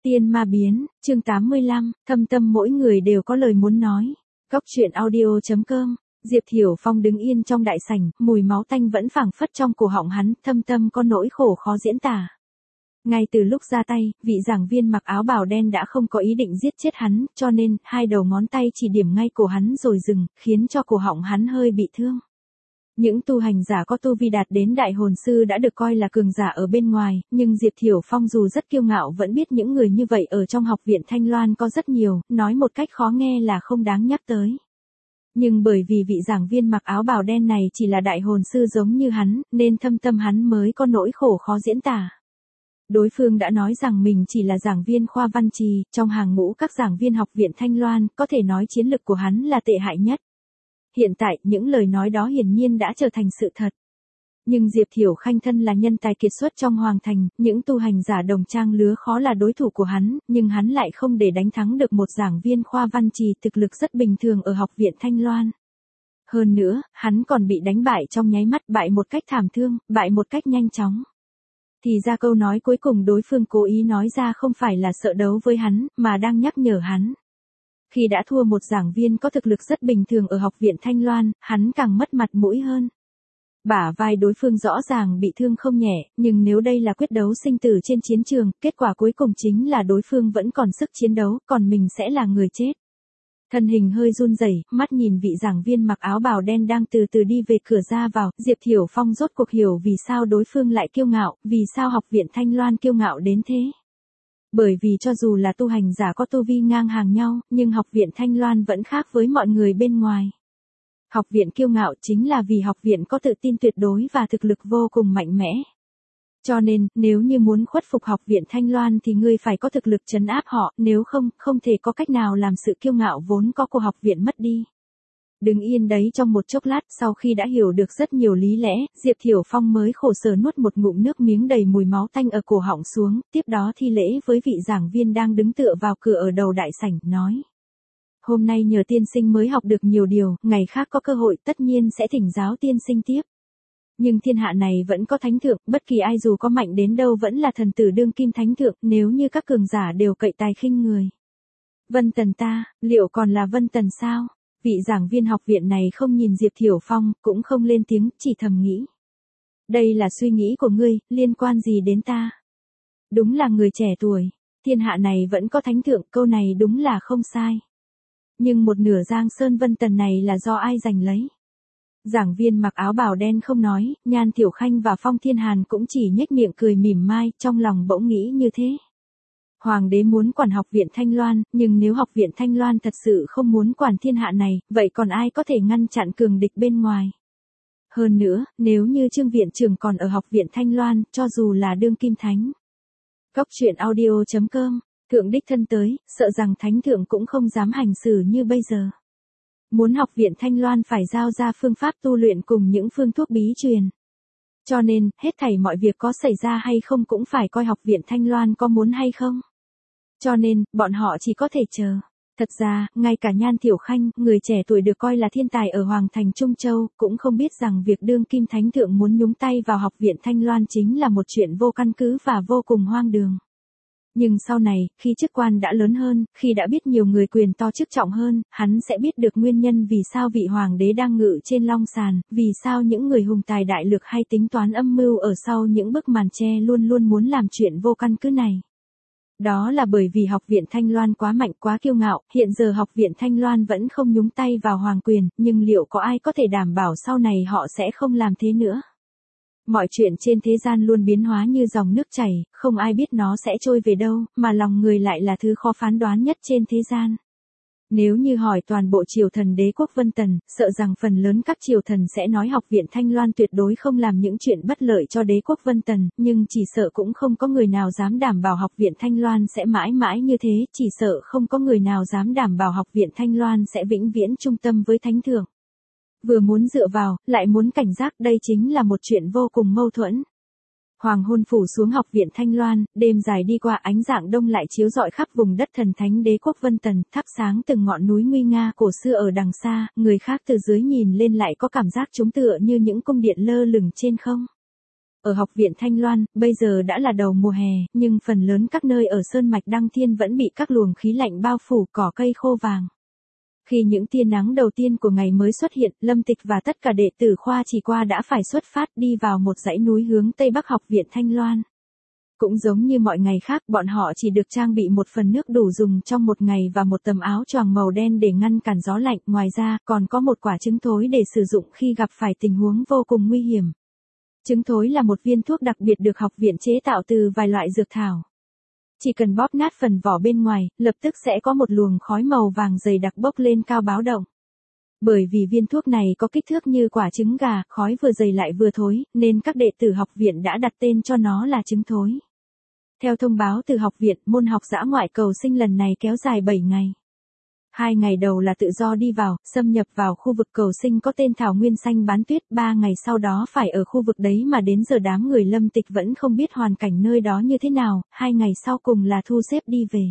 Tiên ma biến, chương 85, thâm tâm mỗi người đều có lời muốn nói. Góc truyện audio.com. Diệp Thiểu Phong đứng yên trong đại sảnh, mùi máu tanh vẫn phảng phất trong cổ họng hắn, thâm tâm có nỗi khổ khó diễn tả. Ngay từ lúc ra tay, vị giảng viên mặc áo bào đen đã không có ý định giết chết hắn, cho nên, hai đầu ngón tay chỉ điểm ngay cổ hắn rồi dừng, khiến cho cổ họng hắn hơi bị thương. Những tu hành giả có tu vi đạt đến đại hồn sư đã được coi là cường giả ở bên ngoài, nhưng Diệp Thiểu Phong dù rất kiêu ngạo vẫn biết những người như vậy ở trong học viện Thanh Loan có rất nhiều, nói một cách khó nghe là không đáng nhắc tới. Nhưng bởi vì vị giảng viên mặc áo bào đen này chỉ là đại hồn sư giống như hắn, nên thâm tâm hắn mới có nỗi khổ khó diễn tả. Đối phương đã nói rằng mình chỉ là giảng viên khoa văn trì, trong hàng ngũ các giảng viên học viện Thanh Loan, có thể nói chiến lực của hắn là tệ hại nhất. Hiện tại, những lời nói đó hiển nhiên đã trở thành sự thật. Nhưng Diệp Thiểu Khanh thân là nhân tài kiệt xuất trong Hoàng Thành, những tu hành giả đồng trang lứa khó là đối thủ của hắn, nhưng hắn lại không để đánh thắng được một giảng viên khoa văn trì thực lực rất bình thường ở học viện Thanh Loan. Hơn nữa, hắn còn bị đánh bại trong nháy mắt, bại một cách thảm thương, bại một cách nhanh chóng. Thì ra câu nói cuối cùng đối phương cố ý nói ra không phải là sợ đấu với hắn, mà đang nhắc nhở hắn. Khi đã thua một giảng viên có thực lực rất bình thường ở học viện Thanh Loan, hắn càng mất mặt mũi hơn. Bả vai đối phương rõ ràng bị thương không nhẹ, nhưng nếu đây là quyết đấu sinh tử trên chiến trường, kết quả cuối cùng chính là đối phương vẫn còn sức chiến đấu, còn mình sẽ là người chết. Thân hình hơi run rẩy, mắt nhìn vị giảng viên mặc áo bào đen đang từ từ đi về cửa ra vào, Diệp Thiểu Phong rốt cuộc hiểu vì sao đối phương lại kiêu ngạo, vì sao học viện Thanh Loan kiêu ngạo đến thế. Bởi vì cho dù là tu hành giả có tu vi ngang hàng nhau, nhưng học viện Thanh Loan vẫn khác với mọi người bên ngoài. Học viện kiêu ngạo chính là vì học viện có tự tin tuyệt đối và thực lực vô cùng mạnh mẽ. Cho nên, nếu như muốn khuất phục học viện Thanh Loan thì ngươi phải có thực lực trấn áp họ, nếu không, không thể có cách nào làm sự kiêu ngạo vốn có của học viện mất đi. Đứng yên đấy trong một chốc lát, sau khi đã hiểu được rất nhiều lý lẽ, Diệp Thiểu Phong mới khổ sở nuốt một ngụm nước miếng đầy mùi máu tanh ở cổ họng xuống, tiếp đó thi lễ với vị giảng viên đang đứng tựa vào cửa ở đầu đại sảnh, nói. Hôm nay nhờ tiên sinh mới học được nhiều điều, ngày khác có cơ hội tất nhiên sẽ thỉnh giáo tiên sinh tiếp. Nhưng thiên hạ này vẫn có thánh thượng, bất kỳ ai dù có mạnh đến đâu vẫn là thần tử đương kim thánh thượng, nếu như các cường giả đều cậy tài khinh người. Vân Tần ta, liệu còn là Vân Tần sao? Vị giảng viên học viện này không nhìn Diệp Thiểu Phong, cũng không lên tiếng, chỉ thầm nghĩ. Đây là suy nghĩ của ngươi, liên quan gì đến ta? Đúng là người trẻ tuổi, thiên hạ này vẫn có thánh thượng, câu này đúng là không sai. Nhưng một nửa Giang Sơn Vân Tần này là do ai giành lấy? Giảng viên mặc áo bào đen không nói, Nhan Tiểu Khanh và Phong Thiên Hàn cũng chỉ nhếch miệng cười mỉm mai, trong lòng bỗng nghĩ như thế. Hoàng đế muốn quản học viện Thanh Loan, nhưng nếu học viện Thanh Loan thật sự không muốn quản thiên hạ này, vậy còn ai có thể ngăn chặn cường địch bên ngoài? Hơn nữa, nếu như Trương viện trưởng còn ở học viện Thanh Loan, cho dù là đương kim thánh. Góc truyện audio.com, thượng đích thân tới, sợ rằng thánh thượng cũng không dám hành xử như bây giờ. Muốn học viện Thanh Loan phải giao ra phương pháp tu luyện cùng những phương thuốc bí truyền. Cho nên, hết thảy mọi việc có xảy ra hay không cũng phải coi học viện Thanh Loan có muốn hay không. Cho nên, bọn họ chỉ có thể chờ. Thật ra, ngay cả Nhan Tiểu Khanh, người trẻ tuổi được coi là thiên tài ở Hoàng Thành Trung Châu, cũng không biết rằng việc đương kim thánh thượng muốn nhúng tay vào học viện Thanh Loan chính là một chuyện vô căn cứ và vô cùng hoang đường. Nhưng sau này, khi chức quan đã lớn hơn, khi đã biết nhiều người quyền to chức trọng hơn, hắn sẽ biết được nguyên nhân vì sao vị hoàng đế đang ngự trên long sàn, vì sao những người hùng tài đại lược hay tính toán âm mưu ở sau những bức màn che luôn luôn muốn làm chuyện vô căn cứ này. Đó là bởi vì học viện Thanh Loan quá mạnh quá kiêu ngạo, hiện giờ học viện Thanh Loan vẫn không nhúng tay vào hoàng quyền, nhưng liệu có ai có thể đảm bảo sau này họ sẽ không làm thế nữa? Mọi chuyện trên thế gian luôn biến hóa như dòng nước chảy, không ai biết nó sẽ trôi về đâu, mà lòng người lại là thứ khó phán đoán nhất trên thế gian. Nếu như hỏi toàn bộ triều thần đế quốc Vân Tần, sợ rằng phần lớn các triều thần sẽ nói học viện Thanh Loan tuyệt đối không làm những chuyện bất lợi cho đế quốc Vân Tần, nhưng chỉ sợ cũng không có người nào dám đảm bảo học viện Thanh Loan sẽ mãi mãi như thế, chỉ sợ không có người nào dám đảm bảo học viện Thanh Loan sẽ vĩnh viễn trung tâm với thánh thượng. Vừa muốn dựa vào, lại muốn cảnh giác, đây chính là một chuyện vô cùng mâu thuẫn. Hoàng hôn phủ xuống học viện Thanh Loan, đêm dài đi qua, ánh rạng đông lại chiếu rọi khắp vùng đất thần thánh đế quốc Vân Tần, thắp sáng từng ngọn núi nguy nga cổ xưa ở đằng xa, người khác từ dưới nhìn lên lại có cảm giác chúng tựa như những cung điện lơ lửng trên không. Ở học viện Thanh Loan, bây giờ đã là đầu mùa hè, nhưng phần lớn các nơi ở Sơn Mạch Đăng Thiên vẫn bị các luồng khí lạnh bao phủ, cỏ cây khô vàng. Khi những tia nắng đầu tiên của ngày mới xuất hiện, Lâm Tịch và tất cả đệ tử khoa chỉ qua đã phải xuất phát đi vào một dãy núi hướng Tây Bắc học viện Thanh Loan. Cũng giống như mọi ngày khác, bọn họ chỉ được trang bị một phần nước đủ dùng trong một ngày và một tấm áo choàng màu đen để ngăn cản gió lạnh, ngoài ra còn có một quả trứng thối để sử dụng khi gặp phải tình huống vô cùng nguy hiểm. Trứng thối là một viên thuốc đặc biệt được học viện chế tạo từ vài loại dược thảo. Chỉ cần bóp nát phần vỏ bên ngoài, lập tức sẽ có một luồng khói màu vàng dày đặc bốc lên cao báo động. Bởi vì viên thuốc này có kích thước như quả trứng gà, khói vừa dày lại vừa thối, nên các đệ tử học viện đã đặt tên cho nó là trứng thối. Theo thông báo từ học viện, môn học dã ngoại cầu sinh lần này kéo dài 7 ngày. 2 ngày đầu là tự do đi vào, xâm nhập vào khu vực cầu sinh có tên Thảo Nguyên Xanh Bán Tuyết, 3 ngày sau đó phải ở khu vực đấy mà đến giờ đám người Lâm Tịch vẫn không biết hoàn cảnh nơi đó như thế nào, 2 ngày sau cùng là thu xếp đi về.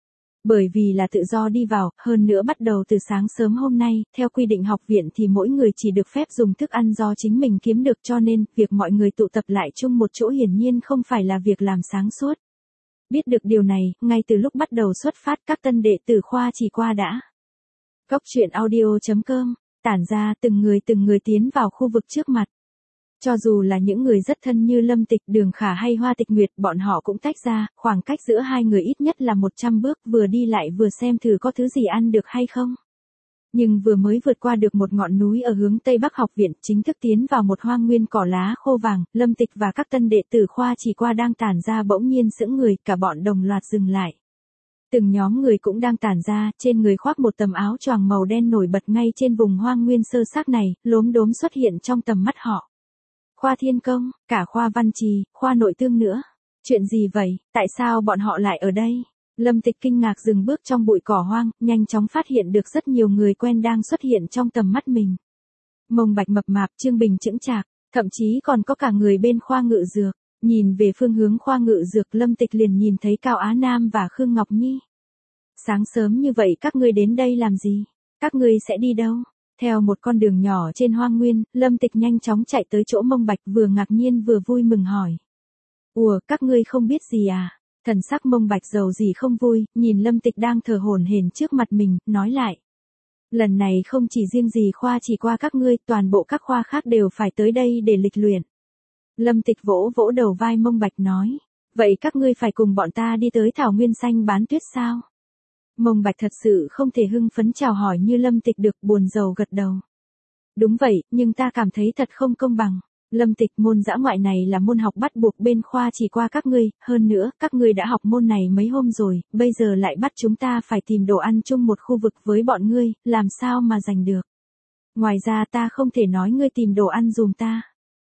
Bởi vì là tự do đi vào, hơn nữa bắt đầu từ sáng sớm hôm nay, theo quy định học viện thì mỗi người chỉ được phép dùng thức ăn do chính mình kiếm được, cho nên, việc mọi người tụ tập lại chung một chỗ hiển nhiên không phải là việc làm sáng suốt. Biết được điều này, ngay từ lúc bắt đầu xuất phát các tân đệ tử khoa chỉ qua đã. Cốc truyện audio.com, tản ra từng người tiến vào khu vực trước mặt. Cho dù là những người rất thân như Lâm Tịch, Đường Khả hay Hoa Tịch Nguyệt, bọn họ cũng tách ra, khoảng cách giữa hai người ít nhất là 100 bước, vừa đi lại vừa xem thử có thứ gì ăn được hay không. Nhưng vừa mới vượt qua được một ngọn núi ở hướng Tây Bắc học viện, chính thức tiến vào một hoang nguyên cỏ lá khô vàng, Lâm Tịch và các tân đệ tử khoa chỉ qua đang tản ra bỗng nhiên sững người, cả bọn đồng loạt dừng lại. Từng nhóm người cũng đang tản ra, trên người khoác một tấm áo choàng màu đen nổi bật ngay trên vùng hoang nguyên sơ xác này, lốm đốm xuất hiện trong tầm mắt họ. Khoa Thiên Công, cả khoa Văn Trì, khoa Nội Tương nữa. Chuyện gì vậy, tại sao bọn họ lại ở đây? Lâm Tịch kinh ngạc dừng bước trong bụi cỏ hoang, nhanh chóng phát hiện được rất nhiều người quen đang xuất hiện trong tầm mắt mình. Mông Bạch mập mạp, Trương Bình chững chạc, thậm chí còn có cả người bên khoa Ngự Dược. Nhìn về phương hướng khoa Ngự Dược, Lâm Tịch liền nhìn thấy Cao Á Nam và Khương Ngọc Nhi. Sáng sớm như vậy các ngươi đến đây làm gì? Các ngươi sẽ đi đâu? Theo một con đường nhỏ trên hoang nguyên, Lâm Tịch nhanh chóng chạy tới chỗ Mông Bạch, vừa ngạc nhiên vừa vui mừng hỏi. Ủa, các ngươi không biết gì à? Thần sắc Mông Bạch giàu gì không vui, nhìn Lâm Tịch đang thở hổn hển trước mặt mình, nói lại. Lần này không chỉ riêng gì khoa chỉ qua các ngươi, toàn bộ các khoa khác đều phải tới đây để lịch luyện. Lâm Tịch vỗ vỗ đầu vai Mông Bạch nói. Vậy các ngươi phải cùng bọn ta đi tới Thảo Nguyên Xanh Bán Tuyết sao? Mông Bạch thật sự không thể hưng phấn chào hỏi như Lâm Tịch được, buồn rầu gật đầu. Đúng vậy, nhưng ta cảm thấy thật không công bằng. Lâm Tịch, môn dã ngoại này là môn học bắt buộc bên khoa chỉ qua các ngươi, hơn nữa, các ngươi đã học môn này mấy hôm rồi, bây giờ lại bắt chúng ta phải tìm đồ ăn chung một khu vực với bọn ngươi, làm sao mà giành được. Ngoài ra ta không thể nói ngươi tìm đồ ăn dùm ta.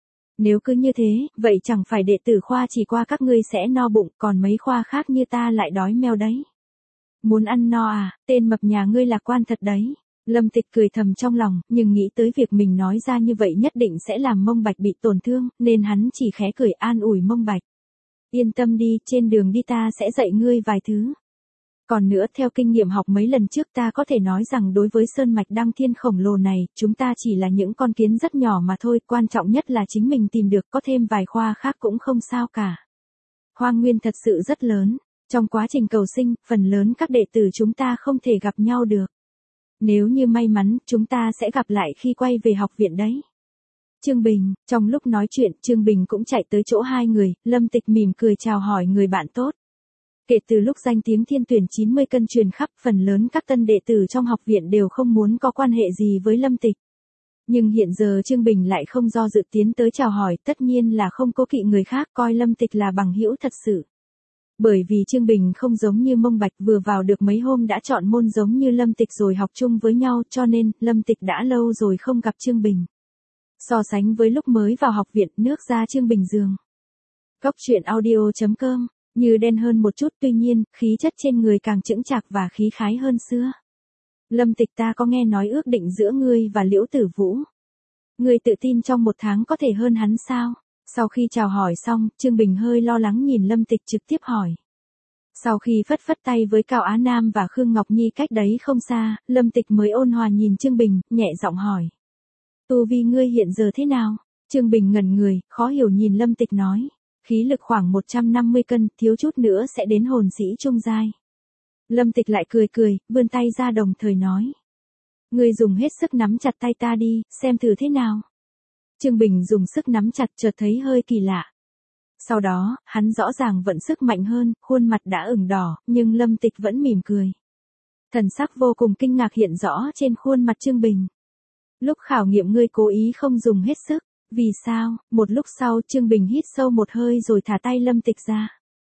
Nếu cứ như thế, vậy chẳng phải đệ tử khoa chỉ qua các ngươi sẽ no bụng, còn mấy khoa khác như ta lại đói meo đấy. Muốn ăn no à, tên mập nhà ngươi lạc quan thật đấy. Lâm Tịch cười thầm trong lòng, nhưng nghĩ tới việc mình nói ra như vậy nhất định sẽ làm Mông Bạch bị tổn thương, nên hắn chỉ khẽ cười an ủi Mông Bạch. Yên tâm đi, trên đường đi ta sẽ dạy ngươi vài thứ. Còn nữa, theo kinh nghiệm học mấy lần trước ta có thể nói rằng đối với sơn mạch Đăng Thiên khổng lồ này, chúng ta chỉ là những con kiến rất nhỏ mà thôi, quan trọng nhất là chính mình tìm được, có thêm vài khoa khác cũng không sao cả. Hoang nguyên thật sự rất lớn, trong quá trình cầu sinh, phần lớn các đệ tử chúng ta không thể gặp nhau được. Nếu như may mắn, chúng ta sẽ gặp lại khi quay về học viện đấy. Trương Bình, trong lúc nói chuyện, Trương Bình cũng chạy tới chỗ hai người, Lâm Tịch mỉm cười chào hỏi người bạn tốt. Kể từ lúc danh tiếng Thiên Tuyển 90 cân truyền khắp, phần lớn các tân đệ tử trong học viện đều không muốn có quan hệ gì với Lâm Tịch. Nhưng hiện giờ Trương Bình lại không do dự tiến tới chào hỏi, tất nhiên là không cố kỵ người khác, coi Lâm Tịch là bằng hữu thật sự. Bởi vì Trương Bình không giống như Mông Bạch vừa vào được mấy hôm đã chọn môn giống như Lâm Tịch rồi học chung với nhau, cho nên Lâm Tịch đã lâu rồi không gặp Trương Bình. So sánh với lúc mới vào học viện, nước da Trương Bình giường. Cốc truyện audio.com, như đen hơn một chút, tuy nhiên, khí chất trên người càng chững chạc và khí khái hơn xưa. Lâm Tịch, ta có nghe nói ước định giữa ngươi và Liễu Tử Vũ. Ngươi tự tin trong 1 tháng có thể hơn hắn sao? Sau khi chào hỏi xong, Trương Bình hơi lo lắng nhìn Lâm Tịch trực tiếp hỏi. Sau khi phất phất tay với Cao Á Nam và Khương Ngọc Nhi cách đấy không xa, Lâm Tịch mới ôn hòa nhìn Trương Bình, nhẹ giọng hỏi. Tu vi ngươi hiện giờ thế nào? Trương Bình ngẩn người, khó hiểu nhìn Lâm Tịch nói. Khí lực khoảng 150 cân, thiếu chút nữa sẽ đến hồn sĩ trung giai. Lâm Tịch lại cười cười, vươn tay ra đồng thời nói. Ngươi dùng hết sức nắm chặt tay ta đi, xem thử thế nào. Trương Bình dùng sức nắm chặt chợt thấy hơi kỳ lạ. Sau đó, hắn rõ ràng vận sức mạnh hơn, khuôn mặt đã ửng đỏ, nhưng Lâm Tịch vẫn mỉm cười. Thần sắc vô cùng kinh ngạc hiện rõ trên khuôn mặt Trương Bình. Lúc khảo nghiệm ngươi cố ý không dùng hết sức, vì sao? Một lúc sau Trương Bình hít sâu một hơi rồi thả tay Lâm Tịch ra.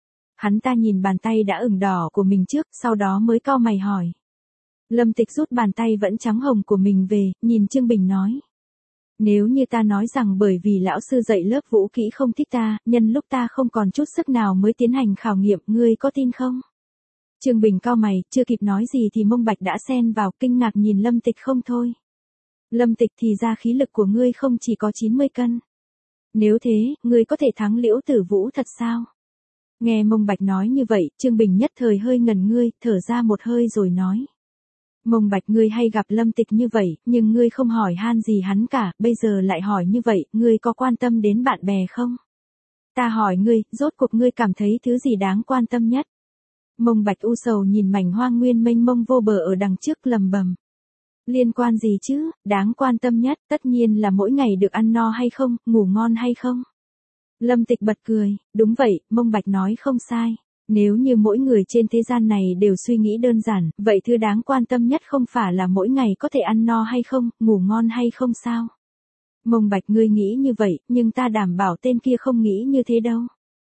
Hắn ta nhìn bàn tay đã ửng đỏ của mình trước, sau đó mới cau mày hỏi. Lâm Tịch rút bàn tay vẫn trắng hồng của mình về, nhìn Trương Bình nói. Nếu như ta nói rằng bởi vì lão sư dạy lớp vũ kỹ không thích ta, nhân lúc ta không còn chút sức nào mới tiến hành khảo nghiệm, ngươi có tin không? Trương Bình cau mày, chưa kịp nói gì thì Mông Bạch đã xen vào, kinh ngạc nhìn Lâm Tịch không thôi. Lâm Tịch, thì ra khí lực của ngươi không chỉ có 90 cân. Nếu thế, ngươi có thể thắng Liễu Tử Vũ thật sao? Nghe Mông Bạch nói như vậy, Trương Bình nhất thời hơi ngẩn ngươi, thở ra một hơi rồi nói. Mông Bạch, ngươi hay gặp Lâm Tịch như vậy, nhưng ngươi không hỏi han gì hắn cả, bây giờ lại hỏi như vậy, ngươi có quan tâm đến bạn bè không? Ta hỏi ngươi, rốt cuộc ngươi cảm thấy thứ gì đáng quan tâm nhất? Mông Bạch u sầu nhìn mảnh hoang nguyên mênh mông vô bờ ở đằng trước lầm bầm. Liên quan gì chứ, đáng quan tâm nhất, tất nhiên là mỗi ngày được ăn no hay không, ngủ ngon hay không? Lâm Tịch bật cười, đúng vậy, Mông Bạch nói không sai. Nếu như mỗi người trên thế gian này đều suy nghĩ đơn giản, vậy thứ đáng quan tâm nhất không phải là mỗi ngày có thể ăn no hay không, ngủ ngon hay không sao? Mông Bạch, ngươi nghĩ như vậy, nhưng ta đảm bảo tên kia không nghĩ như thế đâu.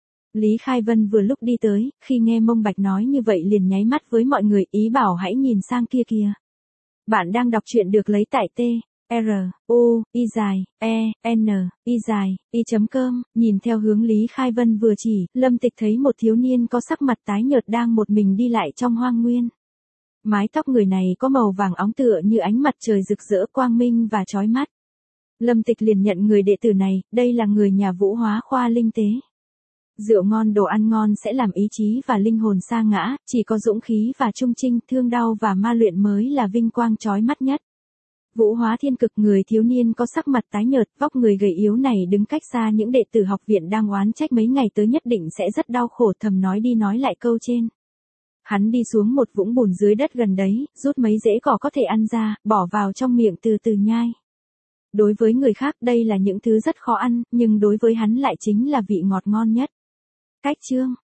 Lý Khai Vân vừa lúc đi tới, khi nghe Mông Bạch nói như vậy liền nháy mắt với mọi người, ý bảo hãy nhìn sang kia kìa. Bạn đang đọc truyện được lấy tại T. R, U, I dài, E, N, I dài, I.com, nhìn theo hướng Lý Khai Vân vừa chỉ, Lâm Tịch thấy một thiếu niên có sắc mặt tái nhợt đang một mình đi lại trong hoang nguyên. Mái tóc người này có màu vàng óng tựa như ánh mặt trời rực rỡ quang minh và chói mắt. Lâm Tịch liền nhận người đệ tử này, đây là người nhà Vũ Hóa khoa linh tế. Rượu ngon đồ ăn ngon sẽ làm ý chí và linh hồn sa ngã, chỉ có dũng khí và trung trinh, thương đau và ma luyện mới là vinh quang chói mắt nhất. Vũ Hóa Thiên Cực, người thiếu niên có sắc mặt tái nhợt, vóc người gầy yếu này đứng cách xa những đệ tử học viện đang oán trách mấy ngày tới nhất định sẽ rất đau khổ, thầm nói đi nói lại câu trên. Hắn đi xuống một vũng bùn dưới đất gần đấy, rút mấy rễ cỏ có thể ăn ra, bỏ vào trong miệng từ từ nhai. Đối với người khác đây là những thứ rất khó ăn, nhưng đối với hắn lại chính là vị ngọt ngon nhất. Cách chương